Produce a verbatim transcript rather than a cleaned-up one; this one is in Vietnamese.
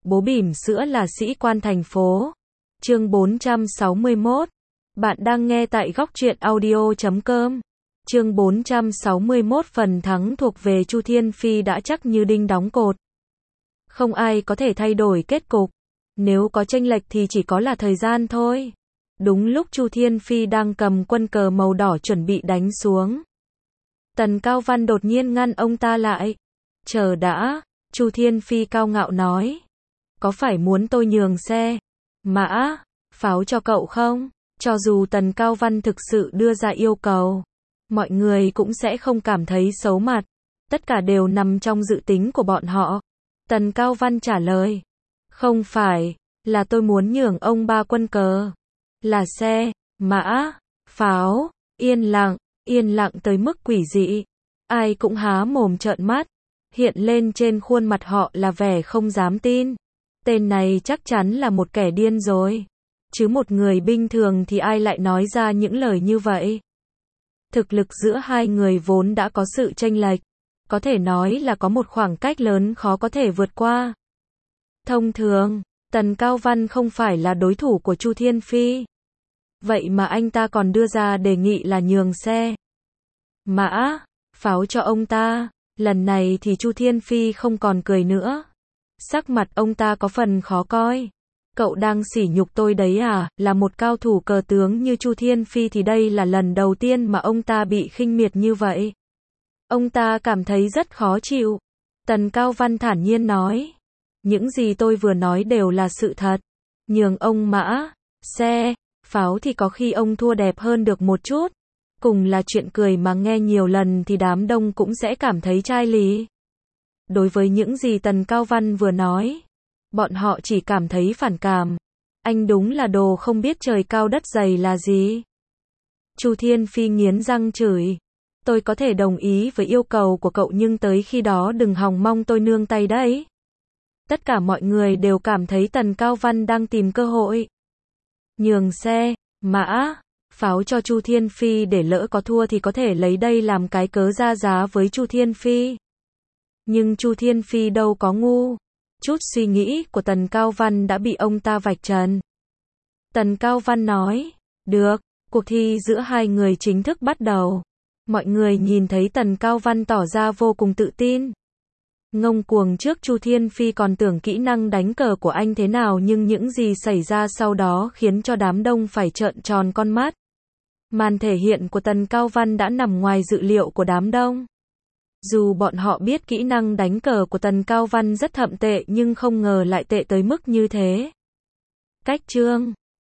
Bố bỉm sữa là sĩ quan thành phố. Chương bốn trăm sáu mươi mốt. Bạn đang nghe tại góc truyện audio chấm com. Chương bốn trăm sáu mươi mốt. Phần thắng thuộc về Chu Thiên Phi đã chắc như đinh đóng cột. Không ai có thể thay đổi kết cục. Nếu có chênh lệch thì chỉ có là thời gian thôi. Đúng lúc Chu Thiên Phi đang cầm quân cờ màu đỏ chuẩn bị đánh xuống, Tần Cao Văn đột nhiên ngăn ông ta lại. Chờ đã, Chu Thiên Phi cao ngạo nói. Có phải muốn tôi nhường xe, mã, pháo cho cậu không? Cho dù Tần Cao Văn thực sự đưa ra yêu cầu, mọi người cũng sẽ không cảm thấy xấu mặt. Tất cả đều nằm trong dự tính của bọn họ. Tần Cao Văn trả lời. Không phải, là tôi muốn nhường ông ba quân cờ. Là xe, mã, pháo. Yên lặng, yên lặng tới mức quỷ dị. Ai cũng há mồm trợn mắt. Hiện lên trên khuôn mặt họ là vẻ không dám tin. Tên này chắc chắn là một kẻ điên rồi. Chứ một người bình thường thì ai lại nói ra những lời như vậy. Thực lực giữa hai người vốn đã có sự chênh lệch. Có thể nói là có một khoảng cách lớn khó có thể vượt qua. Thông thường, Tần Cao Văn không phải là đối thủ của Chu Thiên Phi. Vậy mà anh ta còn đưa ra đề nghị là nhường xe, mã, pháo cho ông ta. Lần này thì Chu Thiên Phi không còn cười nữa. Sắc mặt ông ta có phần khó coi. Cậu đang sỉ nhục tôi đấy à? Là một cao thủ cờ tướng như Chu Thiên Phi thì đây là lần đầu tiên mà ông ta bị khinh miệt như vậy. Ông ta cảm thấy rất khó chịu. Tần Cao Văn thản nhiên nói. Những gì tôi vừa nói đều là sự thật. Nhường ông mã, xe, pháo thì có khi ông thua đẹp hơn được một chút. Cùng là chuyện cười mà nghe nhiều lần thì đám đông cũng sẽ cảm thấy chai lì. Đối với những gì Tần Cao Văn vừa nói, bọn họ chỉ cảm thấy phản cảm. Anh đúng là đồ không biết trời cao đất dày là gì. Chu Thiên Phi nghiến răng chửi. Tôi có thể đồng ý với yêu cầu của cậu nhưng tới khi đó đừng hòng mong tôi nương tay đấy. Tất cả mọi người đều cảm thấy Tần Cao Văn đang tìm cơ hội. Nhường xe, mã, pháo cho Chu Thiên Phi để lỡ có thua thì có thể lấy đây làm cái cớ ra giá với Chu Thiên Phi. Nhưng Chu Thiên Phi đâu có ngu. Chút suy nghĩ của Tần Cao Văn đã bị ông ta vạch trần. Tần Cao Văn nói, được, cuộc thi giữa hai người chính thức bắt đầu. Mọi người nhìn thấy Tần Cao Văn tỏ ra vô cùng tự tin. Ngông cuồng trước Chu Thiên Phi còn tưởng kỹ năng đánh cờ của anh thế nào nhưng những gì xảy ra sau đó khiến cho đám đông phải trợn tròn con mắt. Màn thể hiện của Tần Cao Văn đã nằm ngoài dự liệu của đám đông. Dù bọn họ biết kỹ năng đánh cờ của Tần Cao Văn rất thậm tệ nhưng không ngờ lại tệ tới mức như thế. Cách chương